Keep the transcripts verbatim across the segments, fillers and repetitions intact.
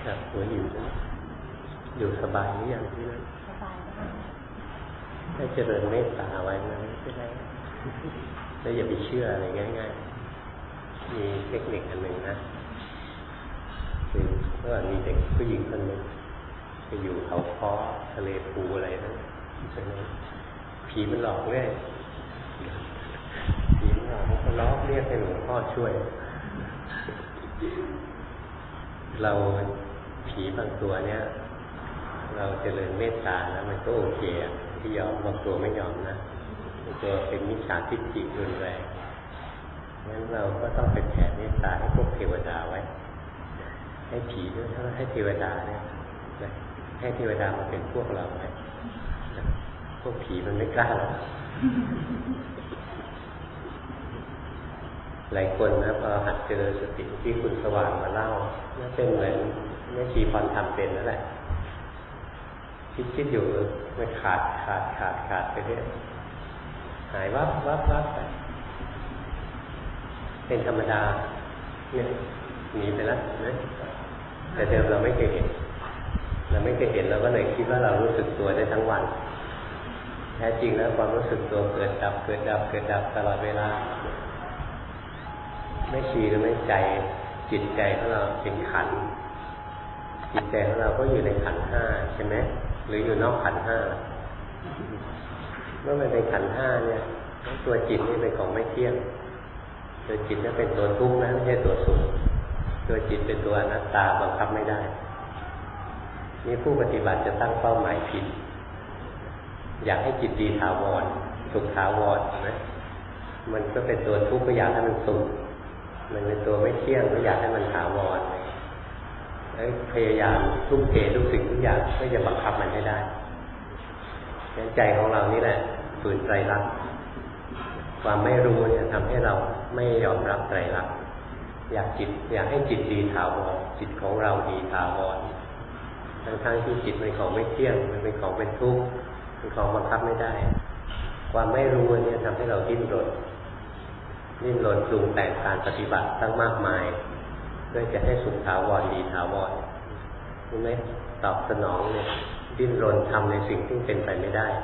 ครับหัวหิวอยู่สบายหรือยังที่นั่นสบายมากให้เจริญเมตตาไว้นะไม่เป็นไรแล้วอย่าไปเชื่ออะไรง่ายๆมีเทคนิคอันหนึ่งนะคือเมื่อมีเด็กผู้หญิงคนหนึ่งไปอยู่เขาค้อทะเลปูอะไรนั่นใช่ไหมผีมันหลอกเรื่อยผีมันหลอกมันก็ล้อเรียกให้หลวงพ่อช่วยเราผีบางตัวเนี้ยเราเจริญเมตตาแล้วมันก็โอเคที่ยอมบางตัวไม่ยอมนะบางตัวเป็นมิจฉาทิฏฐิรุนแรงงั้นเราก็ต้องเป็นแผ่เมตตาให้พวกเทวดาไว้ให้ผีด้วยถ้าให้เทวดาเนี่ยให้เทวดามาเป็นพวกเราไว้พวกผีมันไม่กล้าหรอกหลายคนนะพอหัดเจริญสติที่คุณสว่างมาเล่าน่าเป็นเหมือนแม่ชีพรทำเป็นนั่นแหละคิดคิดอยู่มันขาดขาดขาดขาดไปเรื่อยหายวับวับวับไปเป็นธรรมดาเนี่ยหนีไปแล้วนะแต่เดิมเราไม่เคยเห็นเราไม่เคยเห็นเราก็เลยคิดว่าเรารู้สึกตัวได้ทั้งวันแท้จริงแล้วความรู้สึกตัวเกิดดับเกิดดับเกิดดับตลอดเวลาไม่ชีหรือไม่ใจจิตใจของเราเป็นขันธ์จิตใจของเราก็อยู่ในขันธ์ห้าใช่ไหมหรืออยู่นอกขันธ์ห้าเมื่อมันเป็นขันธ์ห้าเนี่ยตัวจิตนี่เป็นของไม่เที่ยงตัวจิตนั่นเป็นตัวทุกข์นะไม่ใช่ตัวสุขตัวจิตเป็นตัวอนัตตาบังคับไม่ได้นี่ผู้ปฏิบัติจะตั้งเป้าหมายผิดอยากให้จิตดีถาวรสุขถาวรนะมันก็เป็นตัวทุกข์ก็อยากให้มันสุขมันเป็นตัวไม่เที่ยงก็อยากให้มันถาวรแล้วพยายามทุ่มเททุกสิ่งทุกอย่างเพื่อจะบังคับมันให้ได้ใจของเรานี่แหละฝืนไตรลักษณ์ความไม่รู้เนี่ยทำให้เราไม่ยอมรับไตรลักษณ์อยากจิตอยากให้จิตดีถาวรจิตของเราดีถาวรทั้งๆที่จิตเป็นของไม่เที่ยงมันเป็นของเป็นทุกข์เป็นของบังคับไม่ได้ความไม่รู้เนี่ยทำให้เราดิ้นรนดิ้นรนปรุงแต่งการปฏิบัติตั้งมากมายเพื่อจะให้สุขถาวรดีถาวรใช่ไหมตอบสนองเนี่ยดิ้นรนทำในสิ่งที่เป็นไปไม่ได้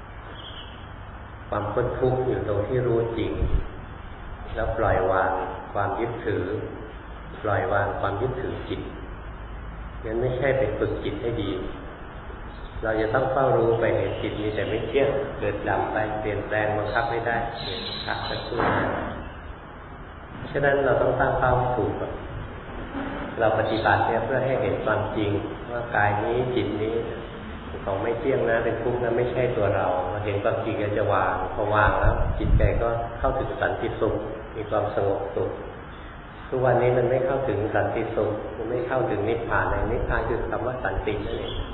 ความพ้นทุกข์อยู่ตรงที่รู้จริงแล้วปล่อยวางความยึดถือปล่อยวางความยึดถือจิตงั้นไม่ใช่ไปฝึกจิตให้ดีเราจะต้องเฝ้ารู้ไปเห็นจิตมีแต่ไม่เที่ยงเกิดดับไปเปลี่ยนแปลงบังคับไม่ได้เปลี่ยนขัดสักครู่ฉะนั้นเราต้องตั้งเป้าถูกเราปฏิบัติเนี่ยเพื่อให้เห็นความจริงว่ากายนี้จิตนี้ของไม่เที่ยงนะเป็นทุกข์นะไม่ใช่ตัวเราเราเห็นความจริงก็จะวางพอวางแล้วจิตใจก็เข้าถึงสันติสุขมีความสงบสุขทุกวันนี้มันไม่เข้าถึงสันติสุขมันไม่เข้าถึงนิพพานเลยนิพพานคือคำว่าสันตินั่นเอง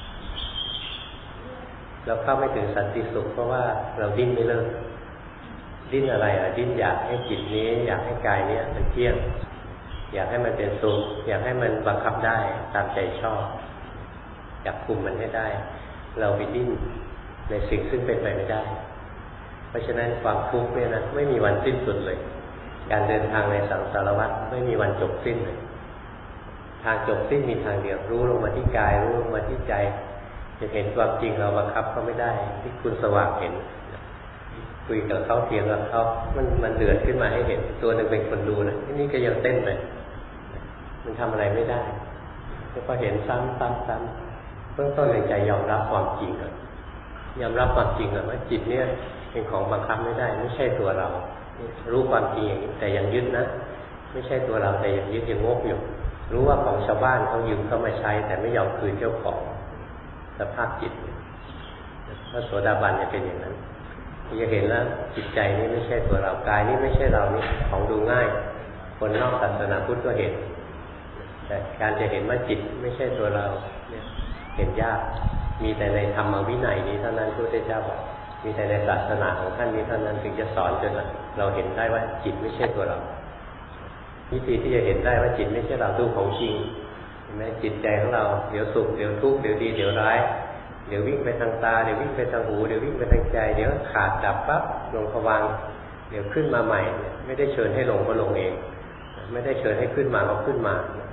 เราเข้าไม่ถึงสันติสุขเพราะว่าเราดิ้นไม่เลิกดิ้นอะไรอ่ะดิ้นอยากให้จิตนี้อยากให้กายนี้มันเที่ยงอยากให้มันเป็นสุขอยากให้มันบังคับได้ตามใจชอบอยากคุมมันให้ได้เราไปดิ้นในสิ่งซึ่งเป็นไปไม่ได้เพราะฉะนั้นความทุกข์เนี่ยนะไม่มีวันสิ้นสุดเลยการเดินทางในสังสารวัฏไม่มีวันจบสิ้นเลยทางจบสิ้นมีทางเดียวรู้ลงมาที่กายรู้ลงมาที่ใจจะเห็นความจริงเราบังคับเขาไม่ได้ที่คุณสว่างเห็นคุยกับเขาเถียงกับเขามันมันเดือดขึ้นมาให้เห็นตัวหนึ่งเป็นคนดูนะที่นี่ก็ยังเต้นเลยมันทำอะไรไม่ได้แล้วพอเห็นซ้ำซ้ำซ้ำเบื้องต้นในใจยอมรับความจริงก่อนยอมรับความจริงก่อนว่าจิตเนี่ยเป็นของบังคับไม่ได้ไม่ใช่ตัวเรารู้ความจริงอย่างนี้แต่ยังยึดนะไม่ใช่ตัวเราแต่ยังยึดยังงกอยู่รู้ว่าของชาวบ้านเขายืมเขามาใช้แต่ไม่ยอมคืนเจ้าของสภาพจิตพระโสดาบันจะเป็นอย่างนั้นจะเห็นแล้วจิตใจนี้ไม่ใช่ตัวเรากายนี้ไม่ใช่เรานี่ของดูง่ายคนนอกศาสนาพุทธก็เห็นแต่การจะเห็นว่าจิตไม่ใช่ตัวเราเนี่ยเห็นยากมีแต่ในธรรมวินัยนี้เท่านั้นพระพุทธเจ้าบอกมีแต่ในศาสนาของท่านนี้เท่านั้นถึงจะสอนจนเราเห็นได้ว่าจิตไม่ใช่ตัวเราวิธีที่จะเห็นได้ว่าจิตไม่ใช่เราดูของจริงเห็นไหมจิตใจของเราเดี๋ยวสุขเดี๋ยวทุกข์เดี๋ยวดีเดี๋ยวร้ายเดี๋ยววิ่งไปทางตาเดี๋ยววิ่งไปทางหูเดี๋ยววิ่งไปทางใจเดี๋ยวขาดดับปั๊บลงภวังค์เดี๋ยวขึ้นมาใหม่ไม่ได้เชิญให้ลงก็ลงเองไม่ได้เชิญให้ขึ้นมาก็ขึ้นมา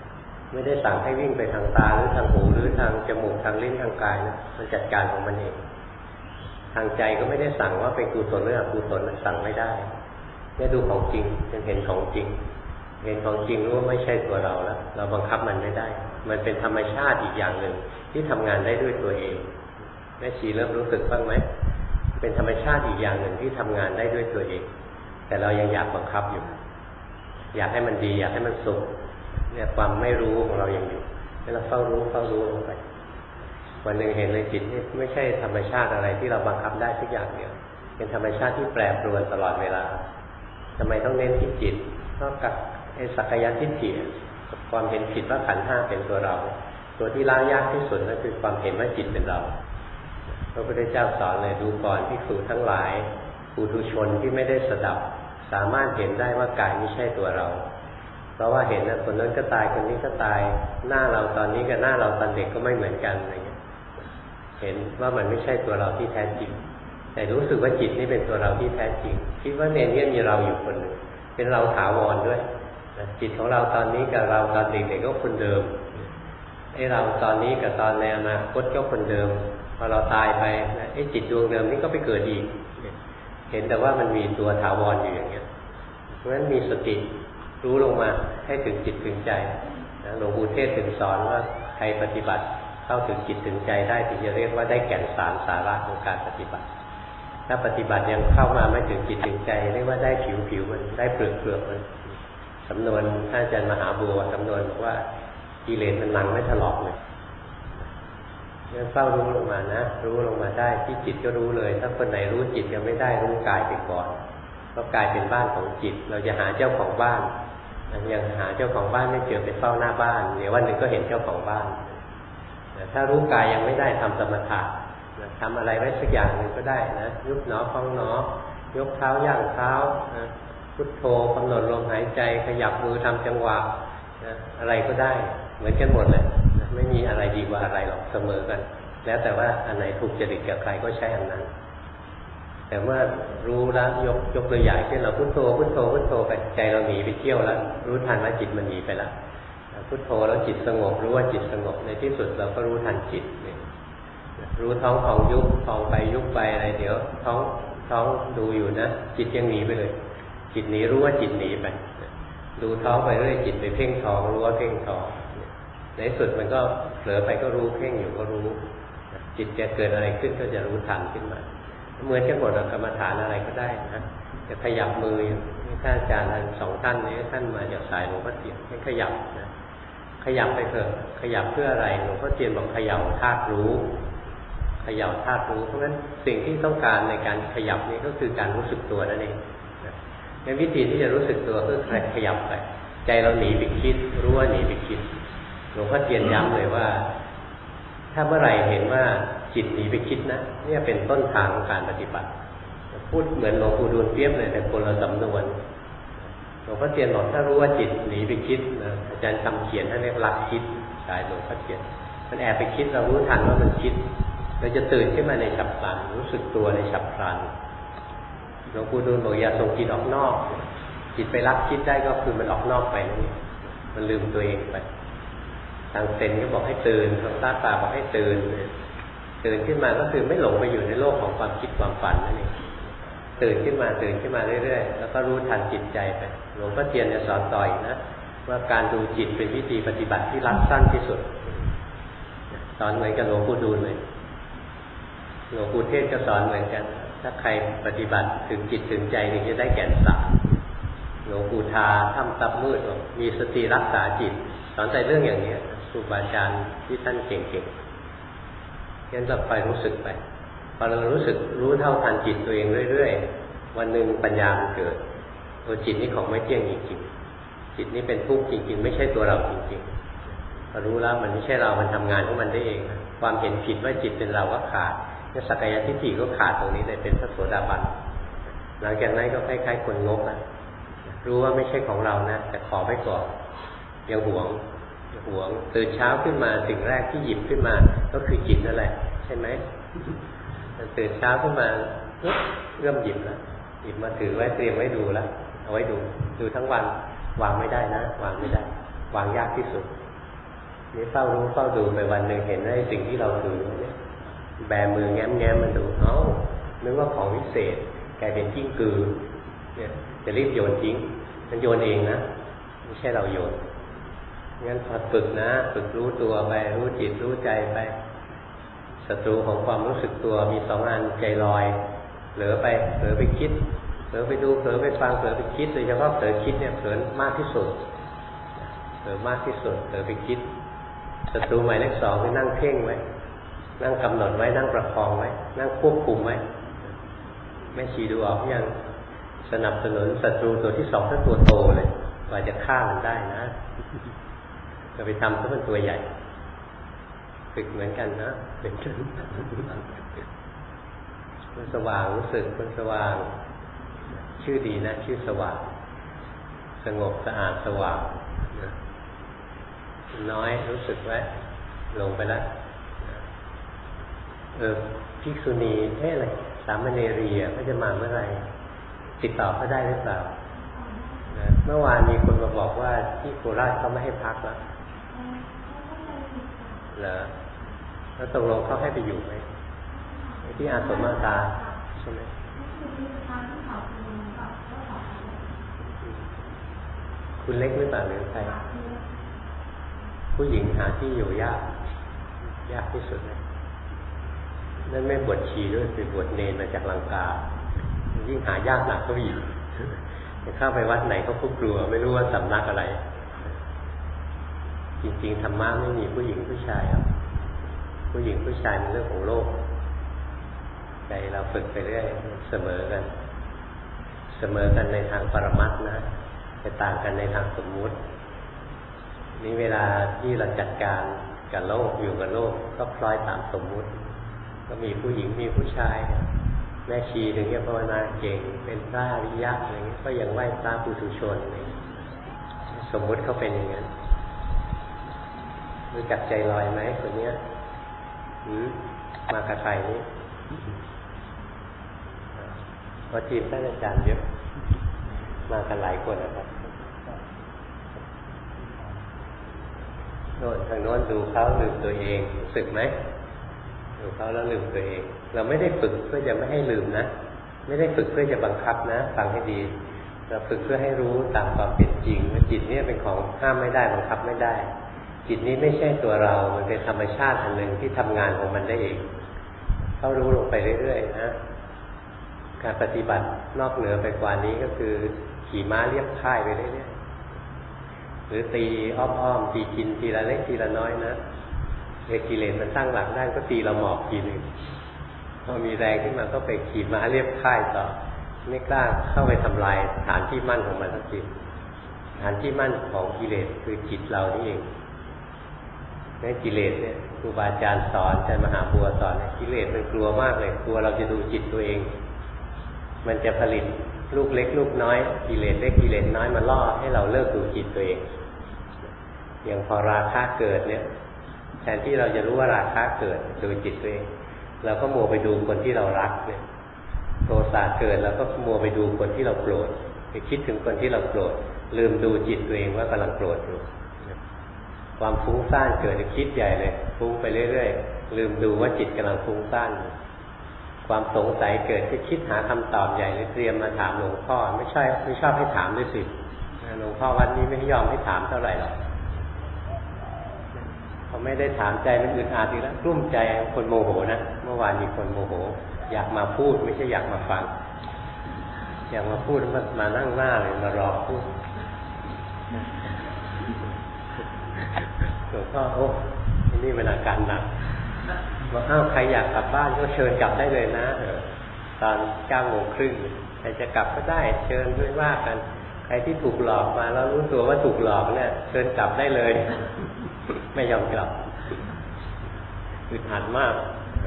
ไม่ได้สั่งให้วิ่งไปทางตาหรือทางหูหรือทางจมูกทางลิ้นทางกายนะมันจัดการของมันเองทางใจก็ไม่ได้สั่งว่าเป็นกุศลหรืออกุศลมันสั่งไม่ได้เนี่ยดูของจริงยังเห็นของจริงเห็นของจริงรู้ว่าไม่ใช่ตัวเราแล้วเราบังคับมันไม่ได้มันเป็นธรรมชาติอีกอย่างหนึ่งที่ทำงานได้ด้วยตัวเองแม่ชีเริ่มรู้สึกบ้างไหมเป็นธรรมชาติอีกอย่างหนึ่งที่ทำงานได้ด้วยตัวเองแต่เรายังอยากบังคับอยู่อยากให้มันดีอยากให้มันสุขเนี่ยความไม่รู้ของเรายังอยู่ให้เราเฝ้ารู้เฝ้ารู้ลงไปวันหนึ่งเห็นเลยจิตนี่ไม่ใช่ธรรมชาติอะไรที่เราบังคับได้ทุกอย่างเดียวเป็นธรรมชาติที่แปรปรวนตลอดเวลาทำไมต้องเน้นที่จิตเพราะกับไอ้สักกายทิฏฐิความเห็นผิดว่าขันธ์ห้าเป็นตัวเราตัวที่ล้างยากที่สุดนั่นคือความเห็นว่าจิตเป็นเราพระพุทธเจ้าสอนเลยดูก่อนภิกษุทั้งหลายปุถุชนที่ไม่ได้สดับสามารถเห็นได้ว่ากายไม่ใช่ตัวเราเพราะว่าเห็นนะคนนั้นก็ตายคนนี้ก็ตายหน้าเราตอนนี้กับหน้าเราตอนเด็กก็ไม่เหมือนกันอะไรเงี้ยเห็นว่ามันไม่ใช่ตัวเราที่แท้จริงแต่รู้สึกว่าจิตนี่เป็นตัวเราที่แท้จริงคิดว่าเนรเนี่ยมีเราอยู่คนหนึ่งเป็นเราถาวรด้วยจิตของเราตอนนี้กับเราตอนเด็กๆก็คนเดิมไอ้เราตอนนี้กับตอนในอนาคตก็คนเดิมพอเราตายไปไอ้จิตดวงเดิมนี่ก็ไปเกิดอีกเห็นแต่ว่ามันมีตัวถาวรอยู่อย่างเงี้ยเพราะฉะนั้นมีสติรู้ลงมาให้ถึงจิตถึงใจหลวงปู่เทศน์ถึงสอนว่าใครปฏิบัติเข้าถึงจิตถึงใจได้ถึงจะเรียกว่าได้แก่นสารสาระของการปฏิบัติถ้าปฏิบัติยังเข้ามาไม่ถึงจิตถึงใจเรียกว่าได้ผิวผิวมันได้เปลือกเปลือกมันสำนวนท่านอาจารย์มหาบัวสำนวนบอกว่ากิเลสมันหนังไม่ถลอกเลยเฝ้ารู้ลงมานะรู้ลงมาได้ที่จิตก็รู้เลยถ้าคนไหนรู้จิตยังไม่ได้รู้กายไปก่อนเพราะกายเป็นบ้านของจิตเราจะหาเจ้าของบ้านยังหาเจ้าของบ้านไม่เจอไปเฝ้าหน้าบ้านเดี๋ยววันหนึ่งก็เห็นเจ้าของบ้านถ้ารู้กายยังไม่ได้ทำสมถะทำอะไรไว้สักอย่างหนึ่งก็ได้นะยุบหนอพองหนอยกเท้าย่างเท้าพุทโธกำหนดลมหายใจขยับมือทำจังหวะอะไรก็ได้เหมือนกันหมดเลยไม่มีอะไรดีกว่าอะไรหรอกเสมอกันแล้วแต่ว่าอันไหนถูกจริตกับใครก็ใช้อันนั้นแต่เมื่อรู้แล้วยกยกตัวอย่างเช่นเราพุทโธพุทโธพุทโธไปใจเราหนีไปเที่ยวแล้วรู้ทันว่าจิตมันหนีไปแล้วพุทโธแล้วจิตสงบรู้ว่าจิตสงบในที่สุดเราก็รู้ทันจิตรู้ท้องของยุบท้องไปยุบไปอะไรเดี๋ยวท้องท้องดูอยู่นะจิตยังหนีไปเลยจิตหนีรู้ว่าจิตหนีไปดูท้องไปเรื่อยจิตไปเพ่งท้องรู้ว่าเพ่งท้องในสุดมันก็เผลอไปก็รู้เพ่งอยู่ก็รู้จิตจะเกิดอะไรขึ้นก็จะรู้ทันขึ้นมาเหมือนกันหมดกรรมฐานอะไรก็ได้นะจะขยับมือท่านอาจารย์ท่านสองท่านนี้ท่านมาจากสายหลวงพ่อเทียนให้ขยับนะขยับไปเถอะขยับเพื่ออะไรหลวงพ่อเทียนบอกขยับธาตุรู้ขยับธาตุรู้เพราะฉะนั้นสิ่งที่ต้องการในการขยับนี้ก็คือการรู้สึกตัวนั่นเองในวิธีที่จะรู้สึกตัวคือขยับไปใจเราหนีไปคิดรู้ว่าหนีไปคิดหลวงพ่อเทียนย้ำเลยว่าถ้าเมื่อไหร่เห็นว่าจิตหนีไปคิดนะเนี่ยเป็นต้นทางของการปฏิบัติพูดเหมือนหลวงปู่ดูลเปรียบเลยแต่คนละสำนวนหลวงพ่อเทียนบอกถ้ารู้ว่าจิตหนีไปคิดนะอาจารย์คำเขียนท่านเรียกลักคิดสายหลวงพ่อเทียนมันแอบไปคิดเรารู้ทันว่ามันคิดเราจะตื่นขึ้นมาในฉับพลันรู้สึกตัวในฉับพลันหลวงปู่ดูลบอกอย่าส่งจิตออกนอกจิตไปรักคิดได้ก็คือมันออกนอกไปนั่นเองมันลืมตัวเองไปทางเซนก็บอกให้ตื่นทางตาตาบอกให้ตื่นตื่นขึ้นมาก็คือไม่หลงไปอยู่ในโลกของความคิดความฝันนั่นเองตื่นขึ้นมาตื่นขึ้นมาเรื่อยๆแล้วก็รู้ทันจิตใจไปหลวงพ่อเทียนจะสอนต่อยนะว่าการดูจิตเป็นวิธีปฏิบัติที่รัดสั้นที่สุดสอนเหมือนกับหลวงปู่ดูลเลยหลวงปู่เทศก็สอนเหมือนกันถ้าใครปฏิบัติถึงจิตถึงใจถึงจะได้แก่นสารหลวงปู่ทาถ้ำตับมืดมีสติรักษาจิตสอนใจเรื่องอย่างนี้ครูบาอาจารย์ที่ท่านเก่งๆงั้นเราไปรู้สึกไปพอเรารู้สึกรู้เท่าทันจิตตัวเองเรื่อยๆวันหนึ่งปัญญามันเกิดตัวจิตนี้ของไม่เที่ยงจริงๆจิตนี้เป็นทุกข์จริงๆไม่ใช่ตัวเราจริงๆพอรู้แล้วมันไม่ใช่เรามันทำงานของมันได้เองความเห็นผิดว่าจิตเป็นเราก็ขาดสักกายทิฏฐิก็ขาดตรงนี้เลยเป็นพระโสดาบันหลังจากนั้นก็คล้ายๆคนงกนะรู้ว่าไม่ใช่ของเรานะแต่ขอไว้ก่อนยังหวงหวงตื่นเช้าขึ้นมาสิ่งแรกที่หยิบขึ้นมาก็คือจิตนั่นแหละใช่ไหมตื่นเช้าขึ้นมาเริ่มหยิบแล้วหยิบมาถือไว้เตรียมไว้ดูแล้วเอาไว้ดูดูทั้งวันวางไม่ได้นะวางไม่ได้วางยากที่สุดนี่เฝ้ารู้เฝ้าดูไปวันหนึ่งเห็นไอ้สิ่งที่เราถือเนี่ยแบมือแง้มแง้มมันดูเอ้านึกว่าของวิเศษกลายเป็นกิ้งกือเนี่ยจะรีบโยนทิ้งมันโยนเองนะไม่ใช่เราโยนงั้นพอฝึกนะฝึกรู้ตัวไปรู้จิตรู้ใจไปศัตรูของความรู้สึกตัวมีสองอันใจลอยเผลอไปเผลอไปคิดเผลอไปดูเผลอไปฟังเผลอไปคิดโดยเฉพาะเผลอคิดเนี่ยเผลอมากที่สุดเผลอมากที่สุดเผลอไปคิดศัตรูหมายเลขสองคือนั่งเพ่งไว้นั่งกำหนดไว้นั่งประคองไว้นั่งควบคุมไว้แม่ชีดูออกยังสนับสนุนศัตรูตัวที่สองถ้าตัวโตเลยกว่าจะฆ่ามันได้นะจะไปทำถ้ามันตัวใหญ่ฝึกเหมือนกันนะเป็นขึ้นมันสว่างรู้สึกมันสว่างชื่อดีนะชื่อสว่างสงบสะอาดสว่างนะน้อยรู้สึกไว้ลงไปแล้วเออภิกษุณีเอ๊ะอะไรสามเณรีอ่ะเขาจะมาเมื่อไหร่ติดต่อเขาได้หรือเปล่านะเมื่อวานมีคนมาบอกว่าที่โคราชเขาไม่ให้พักแล้วเหรอแล้วตกลงเขาให้ไปอยู่ไหมที่อาสมมาตาใช่ไหมคุณเล็กหรือเปล่าหรือใครผู้หญิงหาที่อยู่ยากยากที่สุดเลยนั่นไม่บวชชีด้วยไปบวชเนรมาจากลังกายิ่งหายากหนักก็อีกจะเข้าไปวัดไหนเขาก็กลัวไม่รู้ว่าสำนักอะไรจริงๆธรรมะไม่มีผู้หญิงผู้ชายครับผู้หญิงผู้ชายเป็นเรื่องของโลกใจเราฝึกไปเรื่อยเสมอกันเสมอกันในทางปรมัตถ์นะจะต่างกันในทางสมมุตินี่เวลาที่เราจัดการกับโลกอยู่กับโลกก็คล้อยตามสมมุติก็มีผู้หญิงมีผู้ชายแม่ชีถึงจะภาวนาเก่งเป็นพระอริยะอะไรเงี้ยก็ยังไหว้พระปุถุชนสมมุติเขาเป็นอย่างนั้นรู้จักใจลอยไหมคนเนี้ยหืมมากับใครนี่พอทีมท่านอาจารย์เยอะมากันหลายคนนะครับโน่นทางโน้นดูเขาลืมตัวเองรู้สึกไหมดูเขาแล้วลืมตัวเองเราไม่ได้ฝึกเพื่อจะไม่ให้ลืมนะไม่ได้ฝึกเพื่อจะบังคับนะฟังให้ดีเราฝึกเพื่อให้รู้ตามความเป็นจริงว่าจิตนี้เป็นของห้ามไม่ได้บังคับไม่ได้จิตนี้ไม่ใช่ตัวเรามันเป็นธรรมชาติอันหนึ่งที่ทำงานของมันได้เองเขารู้ลงไปเรื่อยๆนะการปฏิบัตินอกเหนือไปกว่านี้ก็คือขี่ม้าเรียบค่ายไปเรื่อยๆหรือตีอ้อมๆตีกินทีละเล็กทีละน้อยนะเอกกิเลสมันตั้งหลักได้ก็ตีเราหมอบทีหนึ่งพอมีแรงขึ้นมาก็ไปขี่ม้าเรียบค่ายต่อไม่กล้าเข้าไปทำลายฐานที่มั่นของมันสักทีฐานที่มั่นของกิเลสคือจิตเรานี่เองในกิเลสเนี่ยครูบาอาจารย์สอนอาจารย์มหาบัวสอนกิเลสมันกลัวมากเลยกลัวเราจะดูจิตตัวเองมันจะผลิตลูกเล็กลูกน้อยกิเลสเล็กกิเลสน้อยมาล่อให้เราเลิกดูจิตตัวเองอย่างพอราคะเกิดเนี่ยแทนที่เราจะรู้ว่าราคะเกิดดูจิตตัวเองเราก็มัวไปดูคนที่เรารักเนี่ยโทสะเกิดเราก็มัวไปดูคนที่เราโกรธไปคิดถึงคนที่เราโกรธลืมดูจิตตัวเองว่ากำลังโกรธอยู่ความฟุ้งซ่านเกิดคิดใหญ่เลยฟุ้งไปเรื่อยๆลืมดูว่าจิตกำลังฟุ้งซ่านความสงสัยเกิดก็คิดหาคำตอบใหญ่เลยเตรียมมาถามหลวงพ่อไม่ใช่ไม่ชอบให้ถามด้วยสิหลวงพ่อวันนี้ไม่ยอมให้ถามเท่าไหร่หรอกเขาไม่ได้ถามใจมันอึดอัดอีกแล้วกลุ้มใจคนโมโหนะเมื่อวานมีคนโมโหอยากมาพูดไม่ใช่อยากมาฟังอยากมาพูดมันมานั่งหน้าเลยมารอพูดหลวงพ่อโอ้นี่เป็นอาการหนักบอกอ้าวใครอยากกลับบ้านก็เชิญกลับได้เลยนะตอนเก้าโมงครึ่งใครจะกลับก็ได้เชิญด้วยว่ากันใครที่ถูกหลอกมาแล้วรู้ตัวว่าถูกหลอกเนี่ยเชิญกลับได้เลยไม่ยอมกลับอึดอัดมาก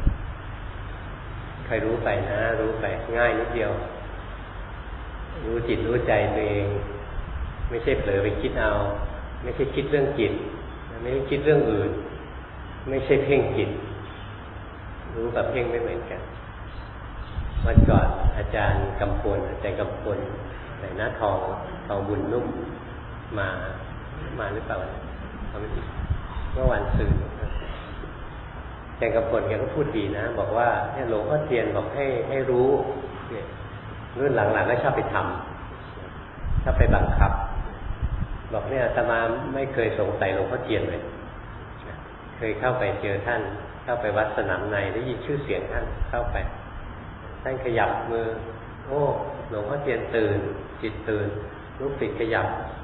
ใครรู้ไปนะรู้ไปง่ายนิดเดียวรู้จิตรู้ใจตัวเองไม่ใช่เผลอไปคิดเอาไม่ใช่คิดเรื่องจิตไม่ใช่คิดเรื่องอื่นไม่ใช่เพ่งจิตรู้กับเพ่งไม่เหมือนกันวันก่อนอาจารย์กำพลอาจารย์กำพลใส่หน้าทองทองบุญนุ่มมามาหรือเปล่าเขาไม่ติดมื่อวันซืนแกงกำพลแกก็พูดดีนะบอกว่าเนี่ยหลวงพ่อเทียนบอกให้ให้รู้เนี่ยรุ่นหลังๆก็ชอบไปทำชอบไปบังคับบอกเนี่ยอาตมาไม่เคยสงสัยหลวงพ่อเทียนเลยเคยเข้าไปเจอท่านเข้าไปวัดสนามในได้ยินชื่อเสียงท่านเข้าไปท่านขยับมือโอ้หลวงพ่อเทียนตื่นจิตตื่นลูกศิษย์ขยับ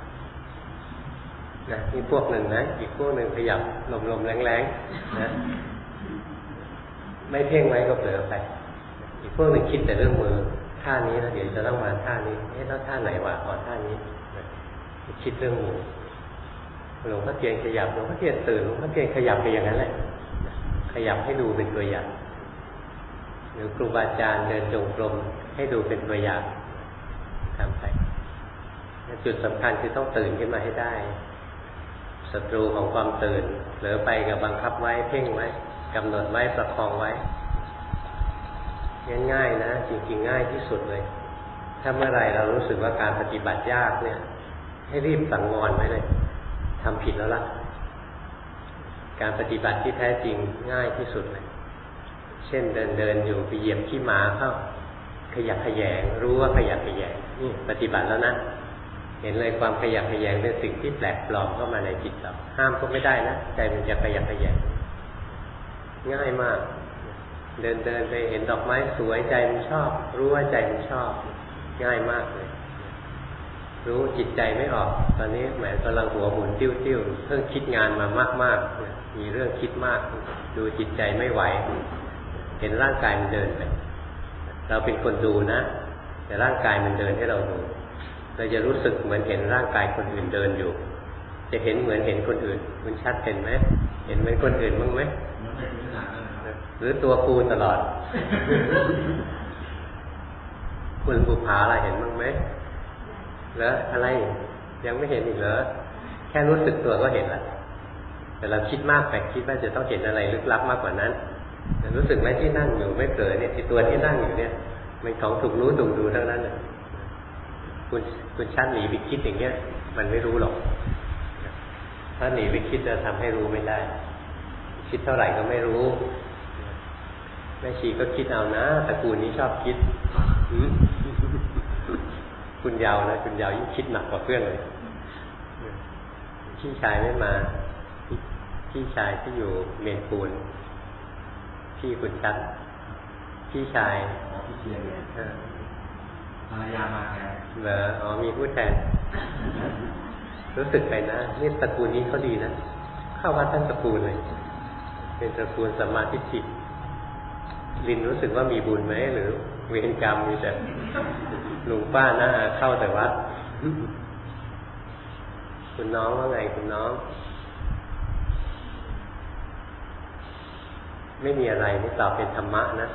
นะนี่พวกหนึ่งนะอีกพวกหนึ่งขยับลมๆแรงๆนะไม่เพ่งไว้ก็เผลอไปอีกพวกหนึ่งคิดแต่เรื่องมือท่านี้แล้วเดี๋ยวจะต้องมาท่านี้เอ๊ะแล้วท่าไหนวะอ๋อท่านี้คิดเรื่องมือหลวงพ่อเทียนขยับหลวงพ่อเทียนตื่นหลวงพ่อเทียนขยับไปอย่างนั้นแหละขยับให้ดูเป็นตัวอย่างหรือครูบาอาจารย์เดินจงกรมให้ดูเป็นตัวอย่างทำไปจุดสำคัญคือต้องตื่นขึ้นมาให้ได้ศัตรูของความตื่นเผลอไปกับบังคับไว้เพ่งไว้กำหนดไว้ประคองไว้ง่ายๆนะจริงๆง่ายที่สุดเลยถ้าเมื่อไรเรารู้สึกว่าการปฏิบัติยากเนี่ยให้รีบสังวรไว้เลยทำผิดแล้วล่ะการปฏิบัติที่แท้จริงง่ายที่สุดเลยเช่นเดินเดินอยู่ไปเหยียบขี้หมาเข้าขยักขยงรู้ว่าขยักขยงนี่ปฏิบัติแล้วนะเห็นเลยความขยักขยงเป็นสิ่งที่แปลกปลอมเข้ามาในจิตเราห้ามก็ไม่ได้นะใจมันจะขยักขยงง่ายมากเดินเดินไปเห็นดอกไม้สวยใจมันชอบรู้ว่าใจมันชอบง่ายมากเลยรู้จิตใจไม่ออกตอนนี้แหมกำลังหัวหมุนติ้วติ้วเพิ่งคิดงานมามากๆมีเรื่องคิดมากดูจิตใจไม่ไหวเห็นร่างกายมันเดินไปเราเป็นคนดูนะแต่ร่างกายมันเดินให้เราดูเราจะรู้สึกเหมือนเห็นร่างกายคนอื่นเดินอยู่จะเห็นเหมือนเห็นคนอื่นมันชัดเป็นไหมเห็นเหมือนคนอื่นบ้างไหมหรือตัวกูตลอดคุณบุภาอะไรเห็นบ้างไหมแล้วอะไรยังไม่เห็นอีกเหรอแค่รู้สึกตัวก็เห็นแล้วแต่เราคิดมากไปคิดว่าจะต้องเห็นอะไรลึกลับมากกว่านั้นแต่รู้สึกไหมที่นั่งอยู่ไม่เผลอเนี่ยที่ตัวที่นั่งอยู่เนี่ยมันของถูกรู้ถูกดูทั้งนั้นเลยคุณคุณชัดหนีไปคิดอย่างเงี้ยมันไม่รู้หรอกถ้าหนีไปคิดจะทำให้รู้ไม่ได้คิดเท่าไหร่ก็ไม่รู้แม่ชีก็คิดเอานะตระกูลนี้ชอบคิดคุณยาวนะคุณยาวยิ่งคิดหนักกว่าเพื่อนเลยพี่ชายไม่มาพี่ชายที่อยู่เมนปูนพี่คุณชัดพี่ชายพี่เชียร์ภรรยามาไงเหรออ๋อมีผู้แทนรู้สึกไปนะนี่ตระกูลนี้เขาดีนะเข้าวัดทั้งตระกูลเลยเป็นตระกูลสัมมาทิฏฐิลินรู้สึกว่ามีบุญไหมหรือเวรกรรมมีแต่ลุงป้าหน้าเข้าแต่วัดคุณน้องว่าไงคุณน้องไม่มีอะไรนี่ตอบเป็นธรรมะนะ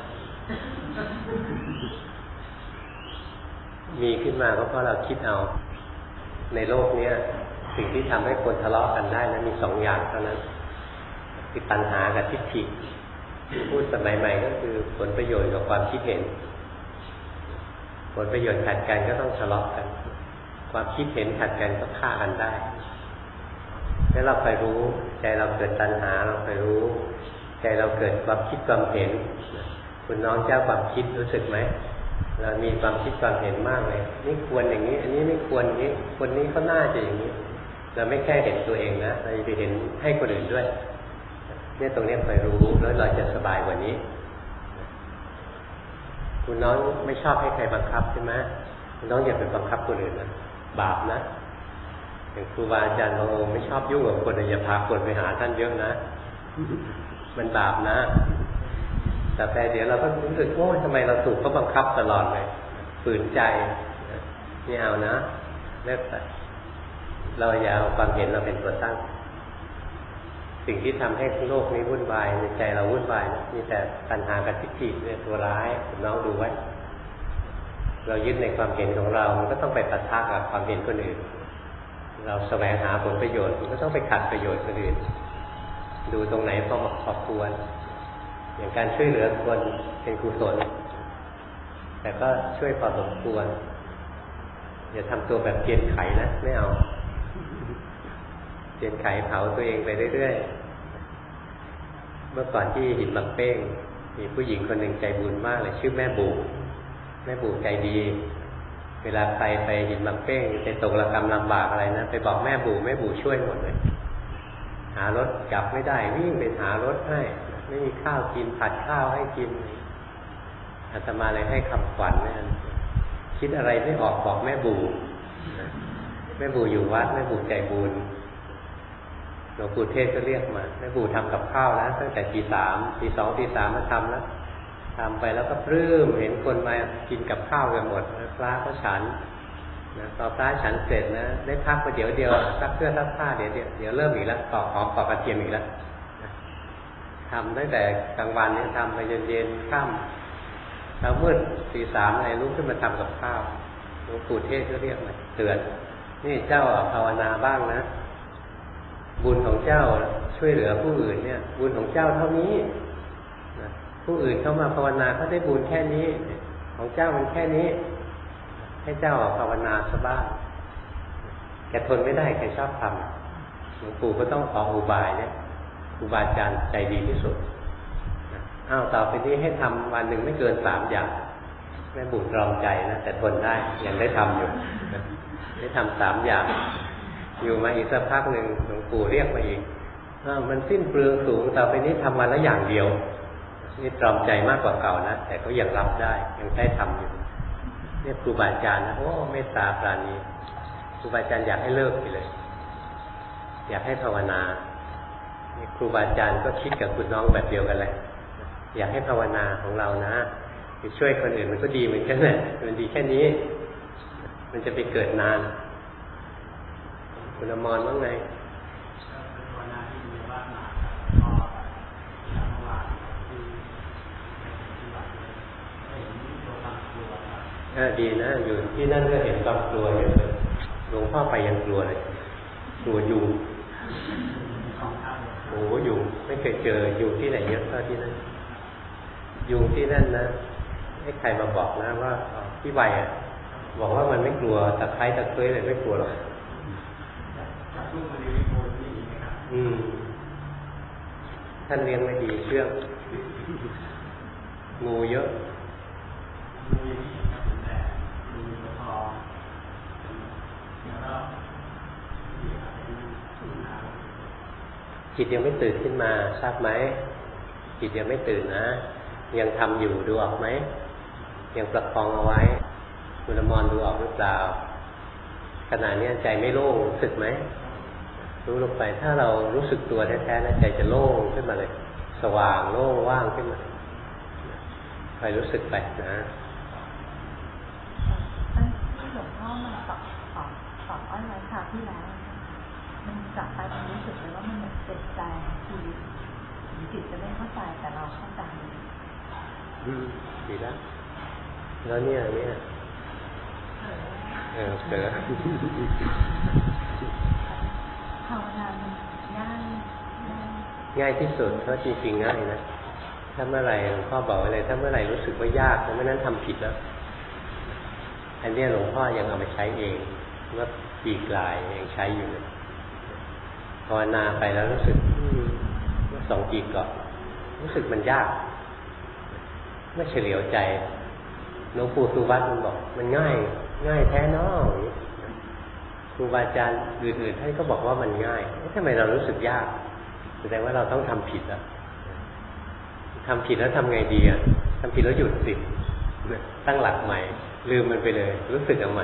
มีขึ้นมาก็เพราะเราคิดเอาในโลกนี้สิ่งที่ทำให้คนทะเลาะกันได้นะมีสองอย่างเท่านั้นคือตัณหากับทิฏฐิพูดสมัยใหม่ก็คือผลประโยชน์กับความคิดเห็นผลประโยชน์ขัดกันก็ต้องทะเลาะกันความคิดเห็นขัดกันก็ฆ่ากันได้ถ้าเราไปรู้ใจเราเกิดตัณหาเราไปรู้ใจเราเกิดความคิดความเห็นคุณน้องเจ้าความคิดรู้สึกไหมเรามีความคิดความเห็นมากเลยนี่ควรอย่างนี้อันนี้ไม่ควรอย่างนี้คนนี้เขาน่าจะอย่างนี้เราไม่แค่เห็นตัวเองนะเราจะเห็นให้คนอื่นด้วยเนี่ยตรงนี้คอยรู้แล้วเราจะสบายกว่านี้คุณน้องไม่ชอบให้ใครบังคับใช่ไหมคุณน้องอย่าไปบังคับคนอื่นนะบาปนะอย่างครูบาอาจารย์บางองค์ไม่ชอบยุ่งกับคนอย่าพาคนไปหาท่านเยอะนะมันบาปนะแต่แต่เดี๋ยวเราก็รู้สึกว่าทำไมเราถูกเขาบังคับตลอดเลยฝืนใจนี่เอานะเลิกไปเราอย่าเอาความเห็นเราเป็นตัวตั้งสิ่งที่ทำให้โลกนี้วุ่นวายในใจเราวุ่นวายนะมีแต่ตัณหากับทิฏฐิเนี่ยตัวร้ายน้องดูไว้เรายึดในความเห็นของเรามันก็ต้องไปปะทะกับความเห็นคนอื่นเราแสวงหาผลประโยชน์มันก็ต้องไปขัดประโยชน์คนอื่นดูตรงไหนพอเหมาะพอควรอย่างการช่วยเหลือคนเป็นกุศลแต่ก็ช่วยพอสมควรอย่าทำตัวแบบเกียนไขนะไม่เอาเกียนไขเผาตัวเองไปเรื่อยเมื่อก่อนที่หินบางเป้งมีผู้หญิงคนหนึ่งใจบุญมากเลยชื่อแม่บูแม่บูใจดีเวลาใครไปหินบางเป้งไปตกระกำลำบากอะไรนะไปบอกแม่บูแม่บูช่วยหมดเลยหารถกลับไม่ได้วิ่งไปหารถให้ไม่มีข้าวกินผัดข้าวให้กินอาตมาเลยให้คำขวัญเนี่ยคิดอะไรไม่ออกบอกแม่บูแม่บูอยู่วัดแม่บูใจบุญหลวงปู่เทศก็เรียกมาแม่บูทำกับข้าวนะตั้งแต่ตีสามตีสองตีสามมาทำแล้วทำไปแล้วก็ปลื้มเห็นคนมากินกับข้าวกันหมดพระก็ฉันนะพอพระฉันเสร็จนะได้พักไปเดี๋ยวเดียวซักเสื้อซักผ้าเดี๋ยวเดี๋ยวเดี๋ยวเริ่มอีกแล้วตอกหอมตอกกระเทียมอีกแล้วทำตั้งแต่กลางวันเนี่ยทำไปจนเย็นค่ำเช้ามืดตีสามอะไรลุกขึ้นมาทำกับข้าวหลวงปู่เทศก็เรียกมาเตือนนี่เจ้าภาวนาบ้างนะบุญของเจ้าช่วยเหลือผู้อื่นเนี่ยบุญของเจ้าเท่านี้นะผู้อื่นเข้ามาภาวนาเขาได้บุญแค่นี้ของเจ้ามันแค่นี้ให้เจ้าภาวนาซะบ้างแกทนไม่ได้แกชอบทำหลวงปู่ก็ต้องขออุบายเนี่ยครูบาอาจารย์ใจดีที่สุดอ้าวต่อไปนี้ให้ทำวันหนึ่งไม่เกินสามอย่างแม่บุญตรอมใจนะแต่ทนได้ยังได้ทำอยู่ได้ทำสามอย่างอยู่มาอีกสักพักหนึ่งหลวงปู่เรียกมาอีกอ้าวมันสิ้นเปลืองสูงต่อไปนี้ทำวันละอย่างเดียวนี่ตรอมใจมากกว่าเก่านะแต่ก็ยังรับได้ยังได้ทำอยู่เนี่ยครูบาอาจารย์นะโอ้เมตตาปราณีครูบาอาจารย์อยากให้เลิกไปเลยอยากให้ภาวนาครูบาอาจารย์ก็คิดกับคุณน้องแบบเดียวกันเลยอยากให้ภาวนาของเรานะไปช่วยคนอื่นมันก็ดีเหมือนกันแหละมันดีแค่นี้มันจะไปเกิดนานคุณอมรว่าไงเออดีนะอยู่ที่นั่นก็เห็นความกลัวเยอะเลยหลวงพ่อไปยังกลัวเลยกลัวยุงโอ้ยุงไม่เคยเจอยุงที่ไหนเยอะเท่าที่นั่นยุงที่นั่นนะให้ใครมาบอกนะว่าพี่ใบอ่ะบอกว่ามันไม่กลัวตะไคร้ตะเคียนเลยไม่กลัวหรอกอืมท่านเลี้ยงไม่ดีเชื่องงูเยอะจิตยังไม่ตื่นขึ้นมาทราบไหมจิตยังไม่ตื่นนะยังทำอยู่ดูออกไหมยังประคองเอาไว้คุณอมรดูออกหรือเปล่าขณะนี้ใจไม่โล่งรู้สึกไหมรู้ลงไปถ้าเรารู้สึกตัวแท้ๆนะใจจะโล่งขึ้นมาเลยสว่างโล่งว่างขึ้นมาคอยรู้สึกไปนะที่หลวงพ่อมาสอนสอนสอนอ้อยไว้ค่ะที่แล้วมันกลับไปมันรู้สึกเลยว่ามันเป็นใจชีวิตจิตจะไม่เข้าใจแต่เราเข้าใจอืมดีแล้วแล้วเนี่ยเนี่ยเออเผลอภาวนามันง่ายง่ายที่สุดเพราะจริงๆง่ายนะถ้าเมื่อไหร่หลวงพ่อบอกไว้เลยถ้าเมื่อไหร่รู้สึกว่ายากเพราะนั้นทำผิดแล้วอันนี้หลวงพ่อยังเอามาใช้เองว่าปีกลายยังใช้อยู่เลยภาวนาไปแล้วรู้สึกว่าสองปีก่อนรู้สึกมันยากไม่เฉลียวใจหลวงปู่สุวัตมันบอกมันง่ายง่ายแท้น้อครูบาอาจารย์อื่นๆท่านก็บอกว่ามันง่ายทำไมเรารู้สึกยากแสดงว่าเราต้องทำผิดแล้วทำผิดแล้วทำไงดีอ่ะทำผิดแล้วหยุดสิตั้งหลักใหม่ลืมมันไปเลยรู้สึกเอาใหม่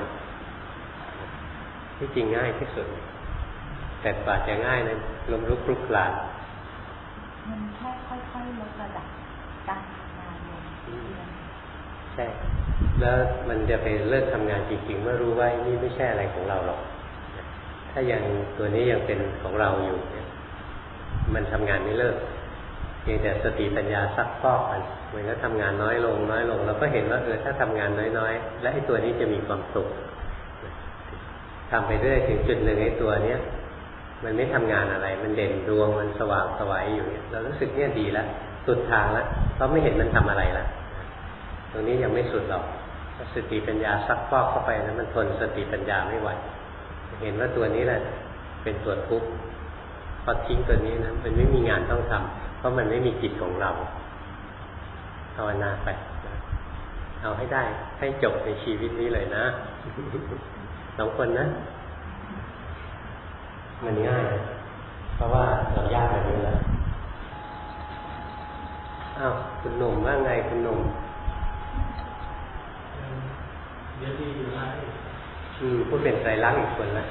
ที่จริงง่ายที่สุดแต่กว่าจะง่ายนั้นลมลุกคลุกคลานมันแค่ค่อยๆลดระดับการทำงานลงใช่แล้วมันจะไปเลิกทำงานจริงๆเมื่อรู้ว่านี่ไม่ใช่อะไรของเราหรอกถ้ายังตัวนี้ยังเป็นของเราอยู่เนี่ยมันทำงานไม่เลิกเพียงแต่สติปัญญาซักฟอกมันมันก็ทำงานน้อยลงน้อยลงเราก็เห็นว่าเออถ้าทำงานน้อยๆและไอ้ตัวนี้จะมีความสุขทำไปเรื่อยถึงจุดหนึ่งไอ้ตัวเนี้ยมันไม่ทำงานอะไรมันเด่นดวงมันสว่างสวัยอยู่เนี่ยเรารู้สึกเนี่ยดีแล้วสุดทางแล้วเพราะไม่เห็นมันทำอะไรแล้วตรงนี้ยังไม่สุดหรอกสติปัญญาซักฟอกเข้าไปนะมันทนสติปัญญาไม่ไหวเห็นว่าตัวนี้แหละเป็นตัวทุกข์พอทิ้งตัวนี้นะมันไม่มีงานต้องทำพราะมันไม่มีจิตของเราภาวนาไปเอาให้ได้ให้จบในชีวิตนี้เลยนะสองคนนะมันง่ายเพราะว่าเรายากแบบนี้แล้วอ้าวคุณหนุ่มว่าไงคุณหนุ่มเดี๋ยวดีอยู่ไรอืมพูดเป็นไตรลักษณ์อีกคนละ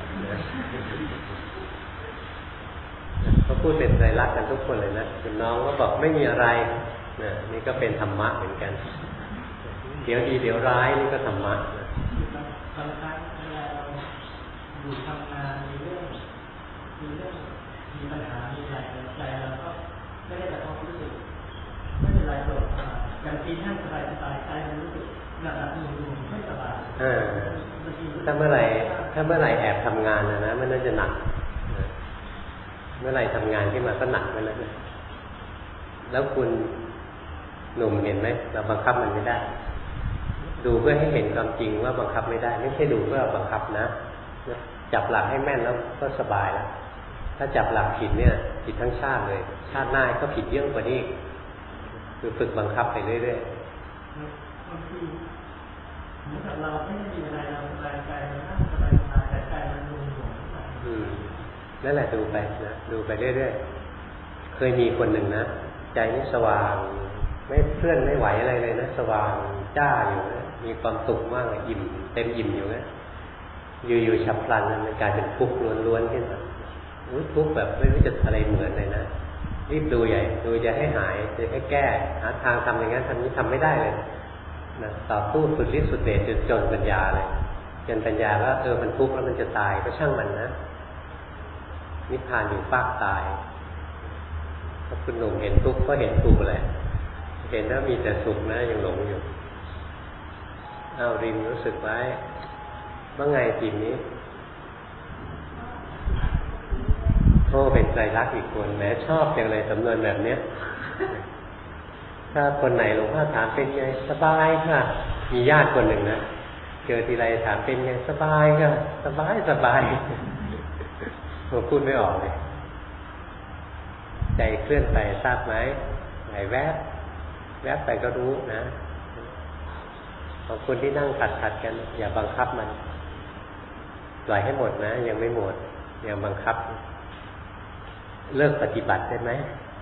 เขาพูดเป็นไตรลักษณ์กันทุกคนเลยนะคุณน้องก็บอกไม่มีอะไรนะนี่ก็เป็นธรรมะเหมือนกันเดี๋ยวดีเดี๋ยวร้ายนี่ก็ธรรมะนะบางครั้งเวลาเราอยู่ทำงานมีเรื่องมีเรื่องมีปัญหามีอะไรใจเราก็ไม่ได้แต่ความรู้สึกไม่เป็นไรหรอกอย่างที่นั่งสบายสบายใจมันรู้สึกหนักหนักหนุ่มๆไม่สบายถ้าเมื่อไหร่ถ้าเมื่อไหร่แอบทำงานนะนะมันน่าจะหนักเมื่อไหร่ทำงานขึ้นมาก็หนักไปแล้วนะแล้วคุณหนุ่มเห็นไหมเราบังคับมันไม่ได้ดูเพื่อให้เห็นความจริงว่าบังคับไม่ได้ไม่ใช่ดูเพื่อบังคับนะจับหลักให้แม่นแล้วก็สบายแล้วถ้าจับหลักผิดเนี่ยผิดทั้งชาติเลยชาติหน้าก็ผิดเยอะกว่านี้คือฝึกบังคับไปเรื่อยๆบางทีเหมือนกับเราไม่ได้มีอะไรเราสบายใจเรานั่งสบายสบายแต่ใจมันรุนหวงอืมนั่นแหละดูไปนะดูไปเรื่อยๆเคยมีคนหนึ่งนะใจนี่สว่างไม่เคลื่อนไม่ไหวอะไรเลยนะสว่างจ้าอยู่นะมีความสุขมากเลยอิ่มเต็มอิ่มอยู่นะอยู่ๆฉับพลันมันกลายเป็นทุกข์ล้วนๆขึ้นมาอุ้ยทุกข์แบบไม่รู้จะอะไรเหมือนเลยนะรีบดูใหญ่ดูจะให้หายจะให้แก้หาทางทำอย่างนั้นทำนี้ทำไม่ได้เลยนะต่อสู้สุดฤทธิ์สุดเดชจนจนปัญญาเลยจนปัญญาว่าเออมันทุกข์แล้วมันจะตายก็ช่างมันนะนิพพานอยู่ฟากตายถ้าคุณหนุ่มเห็นทุกข์ก็เห็นถูกแหละเห็นว่ามีแต่สุขนะยังหลงอยู่เอาริมรู้สึกไว้ว่าไงทีมนี้โทษเป็นใจรักอีกคนแหมชอบอย่างไรสำนวนแบบเนี้ยถ้าคนไหนหลวงพ่อถามเป็นไงสบายค่ะมีญาติคนหนึ่งนะเจอทีไรถามเป็นไงสบายค่ะสบายสบายผมพูดไม่ออกเลยใจเคลื่อนไปทราบไหมไหนแวบแวบไปก็รู้นะของคนที่นั่งขัดขัดกันอย่าบังคับมันปล่อยให้หมดนะยังไม่หมดยังบังคับเลิกปฏิบัติได้ไหม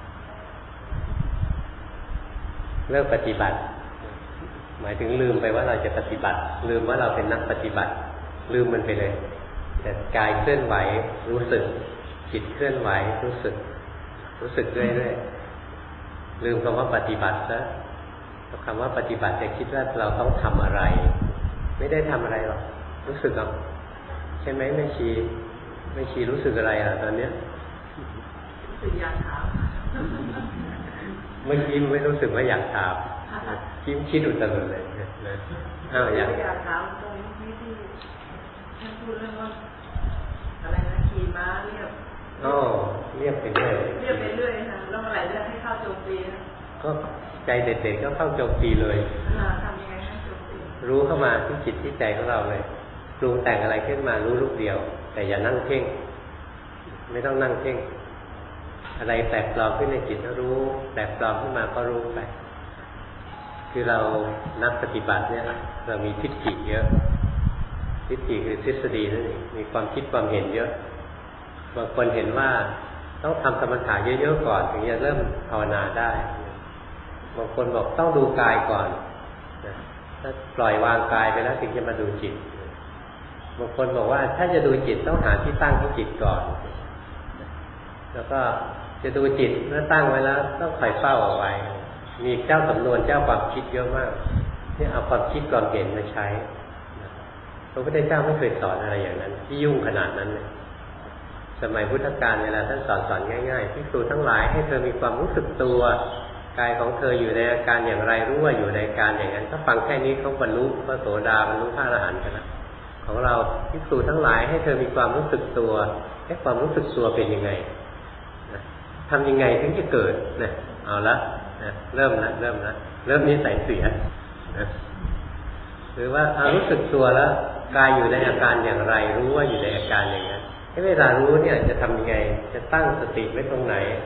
เลิกปฏิบัติหมายถึงลืมไปว่าเราจะปฏิบัติลืมว่าเราเป็นนักปฏิบัติลืมมันไปเลยแต่กายเคลื่อนไหวรู้สึกจิตเคลื่อนไหวรู้สึกรู้สึกเรื่อยๆลืมคำว่าปฏิบัติซะคำว่าปฏิบัติจะคิดว่าเราต้องทำอะไรไม่ได้ทำอะไรหรอกรู้สึกเอาใช่ไหมแม่ชีแม่ชีรู้สึกอะไรอ่ะตอนเนี้ยรู้สึกอยากถามเมื่อกี้ไม่รู้สึกว่าอยากถามคิดคิดอุตลุดเลยนะอ้าวอยากอยากถามตรงนี้ที่ท่านพูดเรื่องว่าอะไรนะขี่ม้าเรียบอ๋อเรียบไปเรื่อยเรียบไปเรื่อยค่ะแล้วเมื่อไหร่จะให้เข้าโจมตีนะก็ใจเด็ดๆก็เข้าโจมตีเลยทำยังไงให้โจมตีรู้เข้ามาที่จิตที่ใจของเราเลยปรุงแต่งอะไรขึ้นมารู้ลูกเดียวแต่อย่านั่งเพ่งไม่ต้องนั่งเพ่งอะไรแปลกปลอมขึ้นในจิตก็รู้แปลกปลอมขึ้นมาก็รู้ไปคือเรานักปฏิบัติเนี่ยเรามีทิฏฐิเยอะทิฏฐิคือทฤษฎีนั่นเองมีความคิดความเห็นเยอะบางคนเห็นว่าต้องทำสมถะเยอะๆก่อนถึงจะเริ่มภาวนาได้บางคนบอกต้องดูกายก่อนนะถ้าปล่อยวางกายไปแล้วถึงจะมาดูจิตบางคนบอกว่าถ้าจะดูจิตต้องหาที่ตั้งของจิตก่อนแล้วก็จะดูจิตเมื่อตั้งไว้แล้วต้องคอยเฝ้าเอาไว้มีเจ้าสำนวนเจ้าความคิดเยอะมากนี่เอาความคิดความเห็นมาใช้พระพุทธเจ้าไม่เคยสอนอะไรอย่างนั้นที่ยุ่งขนาดนั้นเลยสมัยพุทธกาลเวลาท่านสอนสอนง่ายๆภิกษุทั้งหลายให้เธอมีความรู้สึกตัวกายของเธออยู่ในอาการอย่างไรรู้ว่าอยู่ในอาการอย่างนั้นถ้าฟังแค่นี้เขาบรรลุพระโสดาบรรลุพระอรหันต์กันนะของเราภิกษุทั้งหลายให้เธอมีความรู้สึกตัวแค่ความรู้สึกตัวเป็นยังไงทำยังไงถึงจะเกิดนะเอาละนะเริ่มละเริ่มละเริ่มนิสัยเสียนะหรือว่าเอารู้สึกตัวแล้วกายอยู่ในอาการอย่างไรรู้ว่าอยู่ในอาการอย่างนั้นเวลารู้เนี่ยจะทำยังไงจะตั้งสติไว้ตรงไหน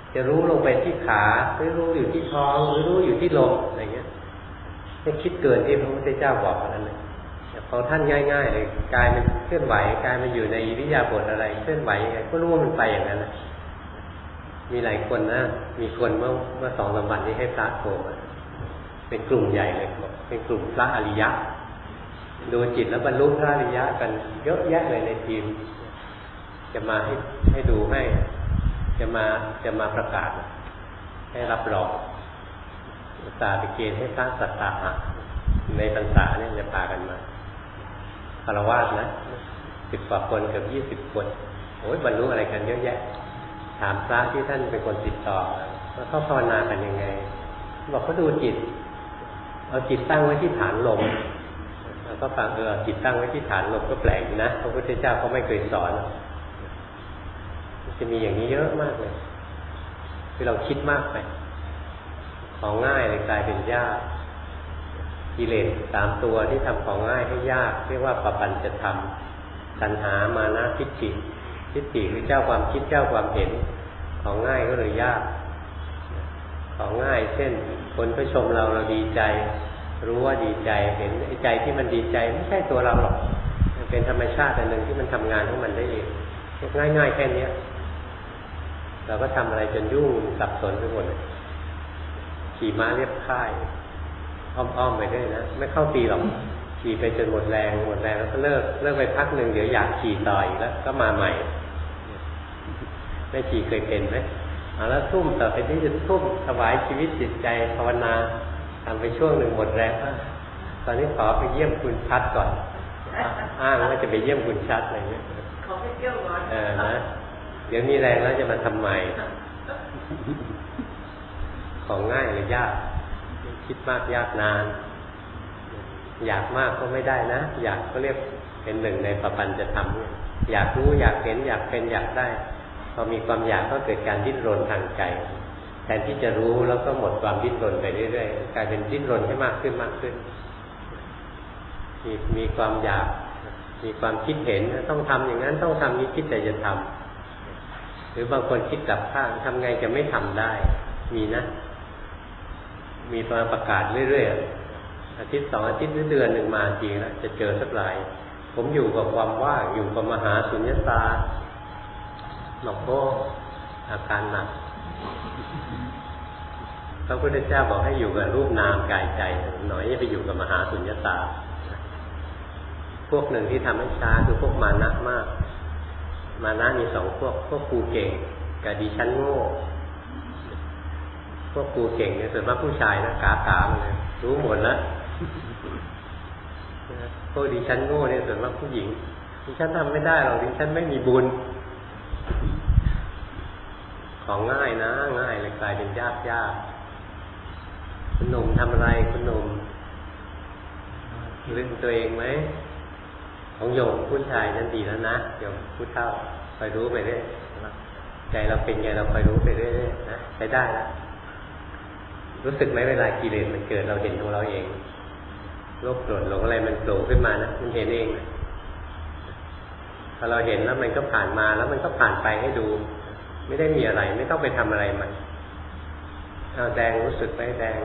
จะรู้ลงไปที่ขาหรือรู้อยู่ที่ท้องหรือรู้อยู่ที่ลมอะไรเงี้ยไม่คิดเกินที่พระพุทธเจ้าบอกนั้นเลยพอท่านง่ายๆเลยกายมันเคลื่อนไหวกายมันอยู่ในอิริยาบถอะไรเคลื่อนไหวยังไงก็รู้ว่ามันไปอย่างนั้นนะมีหลายคนนะมีคนเมื่อเมื่อสองสามวันนี้ให้พระโทรมาเป็นกลุ่มใหญ่เลยบอกเป็นกลุ่มพระอริยะดูจิตแล้วบรรลุพระอริยะกันเยอะแยะเลยในทีมจะมาให้ให้ดูให้จะมาจะมาประกาศให้รับรองอุตส่าห์ไปเกณฑ์ให้สร้างศรัทธาในพรรษาเนี่ยจะพากันมาคารวะนะสิบกว่าคนเกือบยี่สิบคนโอ้ยบรรลุอะไรกันเยอะแยะถามพระที่ท่านเป็นคนติดต่อว่าเขาภาวนากันยังไงบอกเขาดูจิตเอาจิตตั้งไว้ที่ฐานลมแล้วก็ฟังเออจิตตั้งไว้ที่ฐานลมก็แปลกนะพระพุทธเจ้าเขาไม่เคยสอนจะมีอย่างนี้เยอะมากเลยที่เราคิดมากไปของง่ายเลยกลายเป็นยากกิเลสสามตัวที่ทำของง่ายให้ยากเรียกว่าปปัญจธรรมตัณหามานะทิฏฐิทิฏฐิคือเจ้าความคิดเจ้าความเห็นของง่ายก็เลยยากของง่ายเช่นคนก็ชมเราเราดีใจรู้ว่าดีใจเห็นใจที่มันดีใจไม่ใช่ตัวเราหรอกมันเป็นธรรมชาติอันหนึ่งที่มันทำงานของมันได้เองง่ายๆแค่นี้เราก็ทำอะไรจนยุ่งสับสนไปหมดเลยขี่ม้าเรียบค่ายอ้อมๆไปด้วยนะไม่เข้าตีหรอกขี่ไปจนหมดแรงหมดแรงแล้วก็เลิกเลิกไปพักหนึ่งเดี๋ยวอยากขี่ต่ออีกแล้วก็มาใหม่แม่ชีเคยเป็นไหมเอาแล้วทุ่มต่อไปที่จะทุ่มถวายชีวิตจิตใจภาวนาทำไปช่วงหนึ่งหมดแรงตอนนี้ขอไปเยี่ยมคุณชัดก่อนอ้างว่าจะไปเยี่ยมคุณชัดอะไรเงี้ยขอไปเที่ยวก่อนเออนะเดี๋ยวมีแรงแล้วจะมาทำใหม่ของง่ายหรือยากคิดมากยากนานอยากมากก็ไม่ได้นะอยากก็เรียกเป็นหนึ่งในปปัญจธรรมอยากรู้อยากเห็นอยากเป็นอยากได้พอมีความอยากก็เกิดการดิ้นรนทางใจแทนที่จะรู้แล้วก็หมดความดิ้นรนไปเรื่อยๆกลายเป็นดิ้นรนให้มากขึ้นมากขึ้นมีมีความอยากมีความคิดเห็นต้องทำอย่างนั้นต้องทำนี้คิดแต่จะทำหรือบางคนคิดกลับข้างทำไงจะไม่ทำได้มีนะมีมาประกาศเรื่อยๆอาทิตย์สองอาทิตย์หรือเดือนหนึ่งมาจริงแล้วจะเจอสักหลายผมอยู่กับความว่างอยู่กับมหาสุญญตาหลอกโก้อาการหนักพระพุทธเจ้าบอกให้อยู่กับรูปนามกายใจหน่อยอย่าไปอยู่กับมหาสุญญตาพวกหนึ่งที่ทำให้ช้าคือพวกมานะมากมานะมีสองพวกพวกกูเก่งกับดิฉันโง่พวกกูเก่งเนี่ยส่วนมากผู้ชายนะกากาเลยรู้หมดแล้วพวกดิฉันโง่เนี่ยส่วนมากผู้หญิงดิฉันทำไม่ได้หรอกดิฉันไม่มีบุญของง่ายนะง่ายเลยกลายเป็นยากยากคุณหนุ่มทำอะไรคุณหนุ่มลืมตัวเองไหมของโยมผู้ชายนั้นดีแล้วนะโยมผู้เฒ่าคอยรู้ไปเรื่อยใจเราเป็นไงเราคอยรู้ไปเรื่อยๆนะใช้ได้แล้วรู้สึกไหมเวลากิเลสมันเกิดเราเห็นของเราเองโลภโกรธหลงอะไรมันโผล่ขึ้นมานะมันเห็นเองพอเราเห็นแล้วมันก็ผ่านมาแล้วมันก็ผ่านไปให้ดูไม่ได้มีอะไรไม่ต้องไปทำอะไรมันเอาแดงรู้สึกไหมแดง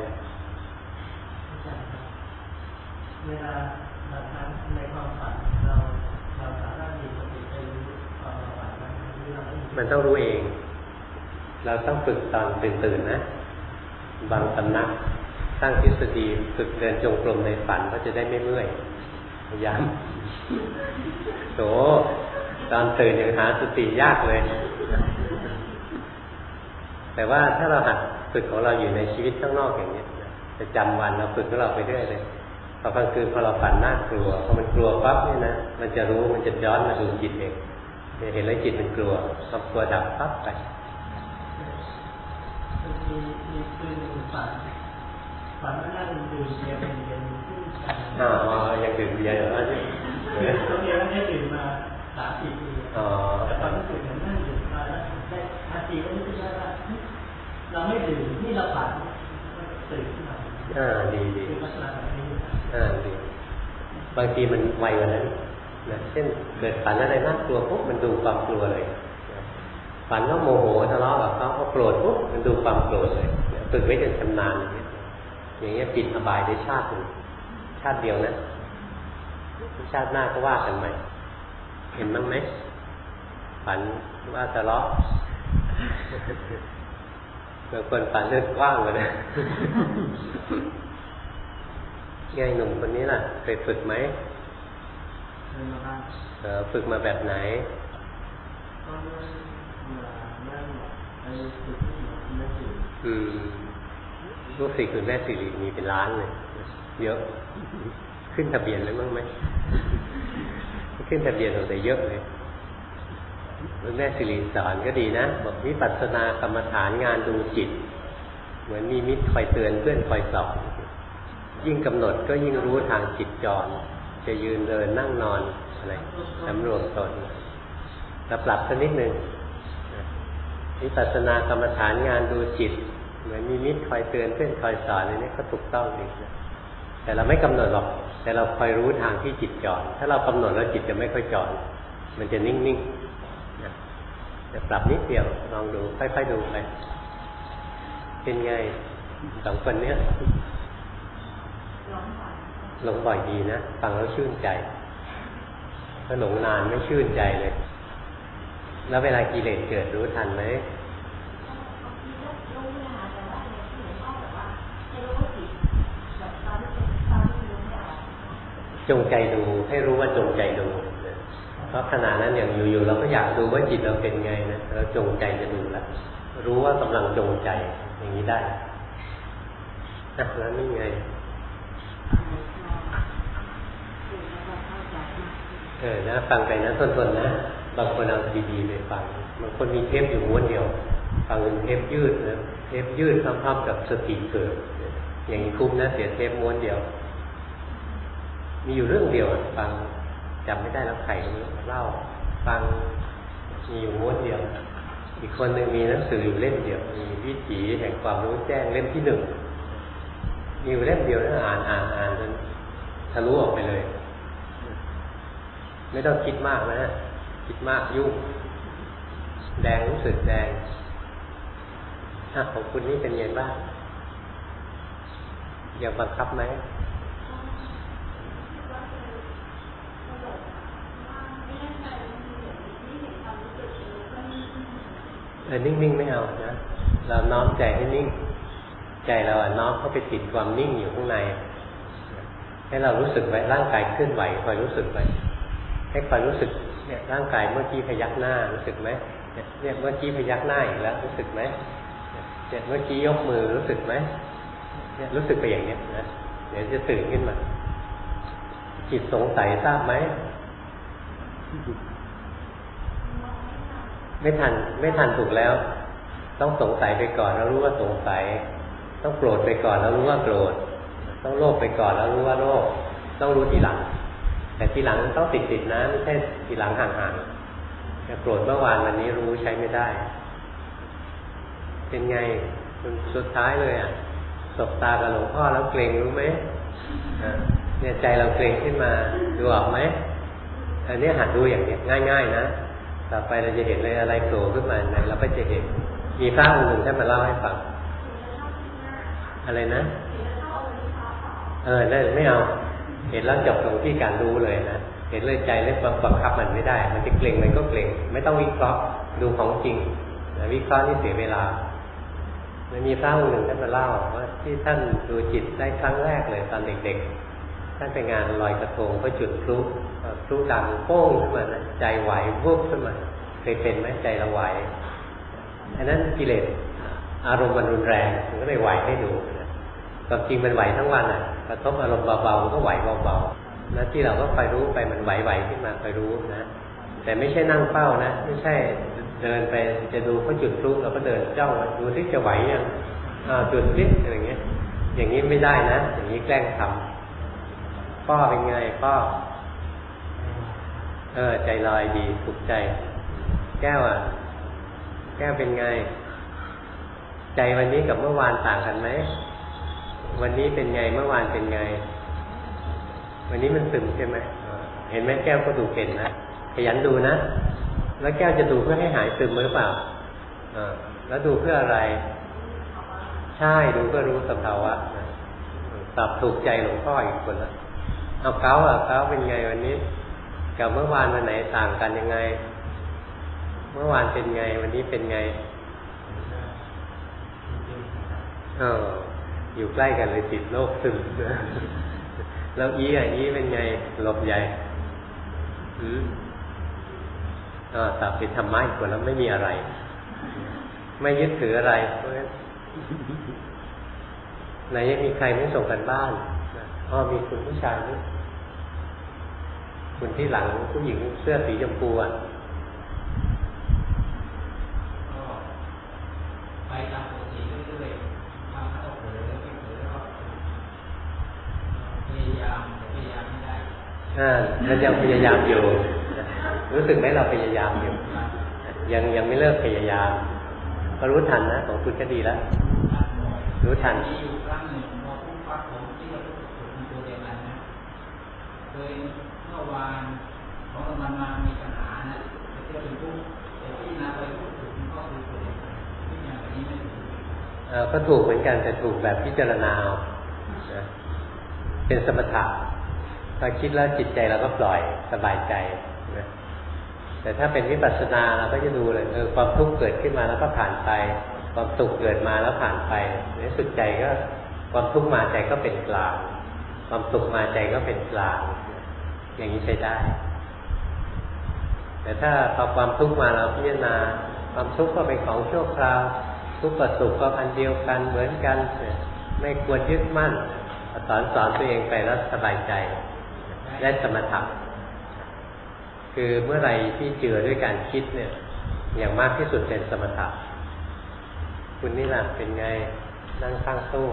เวลาเราทำในความฝันเราเราสามารถมีสติไปรู้ความฝันที่เราไม่มันต้องรู้เองเราต้องฝึกตอนตื่นๆนะบางสำนักสร้างทฤษฎีฝึกเดินจงกรมในฝันก็จะได้ไม่เมื่อยพยายามโถตอนตื่นยังหาสติยากเลยแต่ว่าถ้าเราหัดฝึกของเราอยู่ในชีวิตข้างนอกอย่างนี้จะจำวันเราฝึกของเราไปเรื่อยเลยพอกลางคืนพอเราฝันน่ากลัวพอมันกลัวปั๊บเนี่ยนะมันจะรู้มันจะย้อนมาดูจิตเองจะเห็นแล้วจิตมันกลัวความกลัวดับปั๊บไปมีมีคืนหนึ่งฝันฝันว่านั่งดื่มเบียร์เป็นเย็นขึ้นกันอ๋อยังดื่มเบียร์อยู่นะที่เขาเบียร์ไม่ได้ดื่มมาสามสี่ปีแต่ตอนนั้นตื่นนั่งดื่มมาแล้วได้อาทีก็รู้สึกว่าเราไม่ดื่มนี่เราฝันตื่นขึ้นมาอ่าดีดีคือลักษณะแบบนี้อ่าดีบางทีมันไวกว่านั้นนะเช่นเกิดฝันอะไรน่ากลัวปุ๊บมันดูความกลัวเลยฝันว่าโมโหทะเลาะกับเขาเขาโกรธปุ๊บมันดูความโกรธเลยฝึกไว้จนชำนาญอย่างเงี้ยอย่างเงี้ยปิดอบายได้ชาติหนึ่งชาติเดียวนะชาติหน้าก็ว่ากันใหม่เห็นบ้างไหมฝันว่าทะเลาะบางคนฝันเรื่องว่างเลยนะไงหนุ่มคนนี้ล่ะเคยฝึกไหมเคยมาบ้างเออฝึกมาแบบไหนก็เมื่อเมื่อเมื่อไปฝึกที่แม่สิริอืมลูกศิษย์คุณแม่สิริมีเป็นล้านเลยเยอะขึ้นทะเบียนเลยมั้งไหมขึ้นทะเบียนเราแต่เยอะเลยแม่สิริสอนก็ดีนะบอกวิปัสสนากรรมฐานงานดูจิตเหมือนมีมิตรคอยเตือนเพื่อนคอยสอนยิ่งกำหนดก็ยิ่งรู้ทางจิตจรจะยืนเดินนั่งนอนอะไรสำรวมตนเราปรับสักนิดนึงวิปัสสนากรรมฐานงานดูจิตเหมือนมีมิตรคอยเตือนเพื่อนคอยสอนอันนี้ก็ถูกต้องดีนะแต่เราไม่กำหนดหรอกแต่เราคอยรู้ทางที่จิตจรถ้าเรากำหนดแล้วจิตจะไม่ค่อยจรมันจะนิ่งๆนะจะปรับนิดเดียวลองดูค่อยๆดูไปเป็นไงสองคนเนี้ยหลงบ่อยดีนะฟังแล้วชื่นใจถ้าหลงนานไม่ชื่นใจเลยแล้วเวลากิเลสเกิดรู้ทันไหมจงใจดูให้รู้ว่าจงใจดูเพราะขณะนั้นอย่างอยู่ๆเราก็อยากดูว่าจิตเราเป็นไงนะเราจงใจจะดูแล้วรู้ว่ากำลังจงใจอย่างนี้ได้นะแล้วนี่ไงเออนะฟังไปนะทนๆนะบางคนเอาดีๆไปฟังบางคนมีเทปอยู่ม้วนเดียวฟังเป็นเทปยืดนะเทปยืดพร้อมๆกับสติเกิดอย่างนี้คุ้มนะเสียเทปม้วนเดียวมีอยู่เรื่องเดียวฟังจำไม่ได้แล้วใครเล่าฟังมีอยู่ม้วนเดียวอีกคนหนึ่งมีหนังสืออยู่เล่มเดียวมีวิถีแห่งความรู้แจ้งเล่มที่หนึ่งมีอยู่เล่มเดียวแล้วอ่านอ่านอ่านจนทะลุออกไปเลยไม่ต้องคิดมากนะคิดมากยุ่งแดงรู้สึกแดงถ้าของคุณนี่เป็นยังไงบ้างอยากบังคับไหมเออนิ่งๆไม่เอานะเราน้อมใจให้นิ่งใจเราอ่ะน้อมเข้าไปติดความนิ่งอยู่ข้างในให้เรารู้สึกไว้ร่างกายเคลื่อนไหวคอยรู้สึกไว้ให้คอยรู้สึกเนี่ยร่างกายเมื่อกี้พยักหน้ารู้สึกไหมเนี่ยเมื่อกี้พยักหน้าอีกแล้วรู้สึกไหมเนี่ยเมื่อกี้ยกมือรู้สึกไหมเนี่ยรู้สึกไปอย่างเนี้ยนะเดี๋ยวจะตื่นขึ้นมาจิตสงสัยทราบไหมไม่ทันไม่ทันถูกแล้วต้องสงสัยไปก่อนแล้วรู้ว่าสงสัยต้องโกรธไปก่อนแล้วรู้ว่าโกรธต้องโลภไปก่อนแล้วรู้ว่าโลภต้องรู้ทีหลังแต่ทีหลังต้องติดติดนะไม่ใช่ทีหลังห่างๆจะโกรธเมื่อวานวันนี้รู้ใช้ไม่ได้เป็นไงสุดท้ายเลยอ่ะสบตากับหลวงพ่อแล้วเกรงรู้ไหมเนี่ยใจเราเกรงขึ้นมาดูออกไหมอันนี้หัดดูอย่างนี้ง่ายๆนะต่อไปเราจะเห็นเลยอะไรโผล่ขึ้นมาไหนเราก็จะเห็นมีพระองค์หนึ่งท่านมาเล่าให้ฟังอะไรนะเออนั่นไม่เอาเห็นแล้วจบลงที่การรู้เลยนะเห็นเลยใจเล่นบังคับมันไม่ได้มันจะเกร็งมันก็เกร็งไม่ต้องวิเคราะห์ดูของจริงนะวิเคราะห์นี่เสียเวลามันมีพระองค์หนึ่งท่านมาเล่าว่าที่ท่านดูจิตได้ครั้งแรกเลยตอนเด็กๆท่านไปงานลอยกระทงก็จุดพลุพลุดังโป้งขึ้นมานะใจไหววุบขึ้นมาเคยเป็นไหมใจเราไหวอันนั้นกิเลสอารมณ์มันรุนแรงมันก็เลยไหวให้ดูนะความจริงมันไหวทั้งวันอ่ะกระทบอารมณ์เบาๆก็ไหวเบาๆหน้าที่เราก็คอยรู้ไปมันไหวๆขึ้นมาคอยรู้นะแต่ไม่ใช่นั่งเฝ้านะไม่ใช่เดินไปจะดูเขาจุดพลุเราก็เดินจ้องดูที่จะไหวยังอ่าจุดนิดอะไรเงี้ยอย่างนี้ไม่ได้นะอย่างนี้แกล้งทำพ่อเป็นไงพ่อเออใจลอยดีถูกใจแก้วอ่ะแก้วเป็นไงใจวันนี้กับเมื่อวานต่างกันไหมวันนี้เป็นไงเมื่อวานเป็นไงวันนี้มันซึมใช่ไหมเห็นไหมแก้วก็ดูเป็นนะขยันดูนะแล้วแก้วจะดูเพื่อให้หายซึมหรือเปล่าอ่าแล้วดูเพื่ออะไรใช่ดูเพื่อรู้สภาวะนะตอบถูกใจหลวงพ่ออีกคนละเอาเก้าอ่ะเก้าเป็นไงวันนี้กับเมื่อวานวันไหนต่างกันยังไงเมื่อวานเป็นไงวันนี้เป็นไงเอออยู่ใกล้กันเลยติดโรคซึมแล้วอีอ่ะอีเป็นไงหลบใหญ่อืมอ่าตอบเป็นธรรมะอีกคนแล้วไม่มีอะไรไม่ยึดถืออะไรเพราะฉะนั้นไหนยังมีใครไม่ส่งกันบ้านอ๋อมีคุณผู้ชายนี่คุณที่หลังผู้หญิงเสื้อสีชมพูอ่ะก็ไปตามปกติเรื่อยๆทำให้เราเผลอไม่เผลอก็พยายามแต่พยายามไม่ได้อ่าเรายังพยายามอยู่รู้สึกไหมเราพยายามอยู่ยังยังไม่เลิกพยายามก็รู้ทันนะของคุณก็ดีแล้วรู้ทันที่อยู่ครั้งหนึ่งพอพุ่งปักผมที่เราถูกมันตัวเดียวกันนะโดยเมื่อวานของมันมามีปัญหานะแต่เที่ยวถึงพุ่งแต่ที่นาไปพุ่งถูกมันก็คือตัวเดียวกันที่อย่างนี้ไม่ถูกเออก็ถูกเหมือนกันแต่ถูกแบบพิจารณาเป็นสมถะพอคิดแล้วจิตใจเราก็ปล่อยสบายใจนะแต่ถ้าเป็นวิปัสสนาเราก็จะดูเลยเออความทุกข์เกิดขึ้นมาแล้วก็ผ่านไปความสุขเกิดมาแล้วผ่านไปในสุดใจก็ความทุกข์มาใจก็เป็นกลางความสุขมาใจก็เป็นกลางอย่างนี้ใช้ได้แต่ถ้าพอความทุกข์มาเราพิจารณาความทุกข์ก็เป็นของชั่วคราวทุกข์กับสุขก็อันเดียวกันเหมือนกันไม่ควรยึดมั่นสอนสอนตัวเองไปแล้วสบายใจได้สมถะคือเมื่อไหร่ที่เจือด้วยการคิดเนี่ยอย่างมากที่สุดเป็นสมถะคุณนี่ล่ะเป็นไงนั่งข้างตู้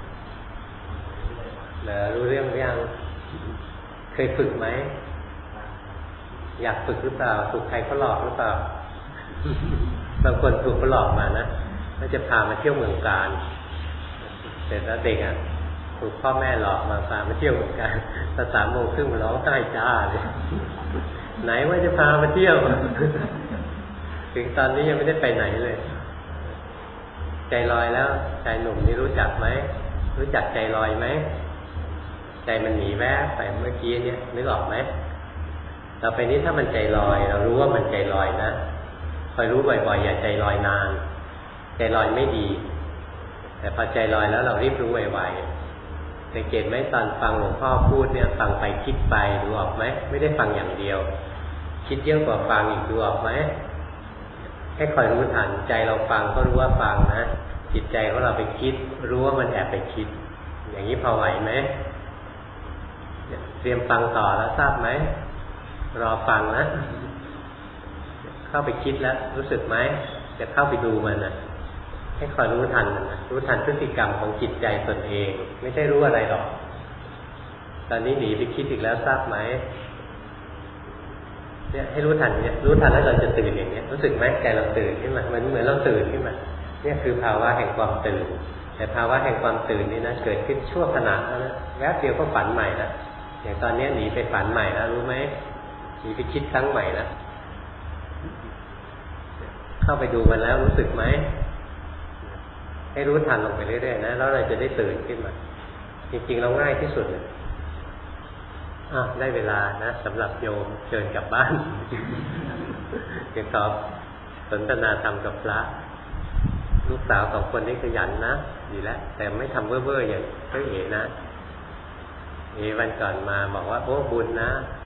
เหรอรู้เรื่องหรือยังเคยฝึกไหมอยากฝึกหรือเปล่าถูกใครเขาหลอกหรือเปล่าบางคนถูกเขาหลอกมานะว่าจะพามาเที่ยวเมืองกาญเสร็จแล้วเด็กอ่ะถูกพ่อแม่หลอกมาพามาเที่ยวเมืองกาญตอนสามโมงครึ่งมาร้องไห้จ้าเลยไหนว่าจะพามาเที่ยวถึงตอนนี้ยังไม่ได้ไปไหนเลยใจลอยแล้วใจหนุ่มนี่รู้จักไหมรู้จักใจลอยไหมใจมันหนีแวบไปเมื่อกี้เนี่ยนึกออกไหมต่อไปนี้ถ้ามันใจลอยเรารู้ว่ามันใจลอยนะคอยรู้บ่อยๆอย่าใจลอยนานใจลอยไม่ดีแต่พอใจลอยแล้วเรารีบรู้ไวๆสังเกตไหมตอนฟังหลวงพ่อพูดเนี่ยฟังไปคิดไปดูออกไหมไม่ได้ฟังอย่างเดียวคิดเยอะกว่าฟังอีกดูออกไหมให้คอยรู้ทันใจเราฟังก็รู้ว่าฟังนะจิตใจของเราไปคิดรู้ว่ามันแอบไปคิดอย่างนี้พอไหวไหมเตรียมฟังต่อแล้วทราบไหมรอฟังนะเข้าไปคิดแล้วรู้สึกไหมจะเข้าไปดูมันนะให้คอยรู้ทันมันนะรู้ทันพฤติกรรมของจิตใจตนเองไม่ใช่รู้อะไรหรอกตอนนี้หนีไปคิดอีกแล้วทราบไหมเนี่ยให้รู้ทันเนี่ยรู้ทันแล้วเราจะตื่นอย่างเนี้ยรู้สึกไหมใจเราตื่นขึ้นมาเหมือนเหมือนเราตื่นขึ้นมาเนี่ยคือภาวะแห่งความตื่นแต่ภาวะแห่งความตื่นนี่นะเกิดขึ้นชั่วขณะแล้วนะแวบเดียวก็ฝันใหม่แล้วอย่างตอนนี้หนีไปฝันใหม่แล้วรู้ไหมหนีไปคิดครั้งใหม่แล้วเข้าไปดูมันแล้วรู้สึกไหมให้รู้ทันลงไปเรื่อยๆนะแล้วเราจะได้ตื่นขึ้นมาจริงๆเราง่ายที่สุดเลยอ่ะได้เวลานะสำหรับโยมเชิญกลับบ้านเดี๋ยวตอบสนทนาธรรมกับพระลูกสาวสองคนนี้ขยันนะดีแล้วแต่ไม่ทำเว่อร์ๆอย่างเจ้าเอ๋นะเอ๋วันก่อนมาบอกว่าโอ้บุญนะ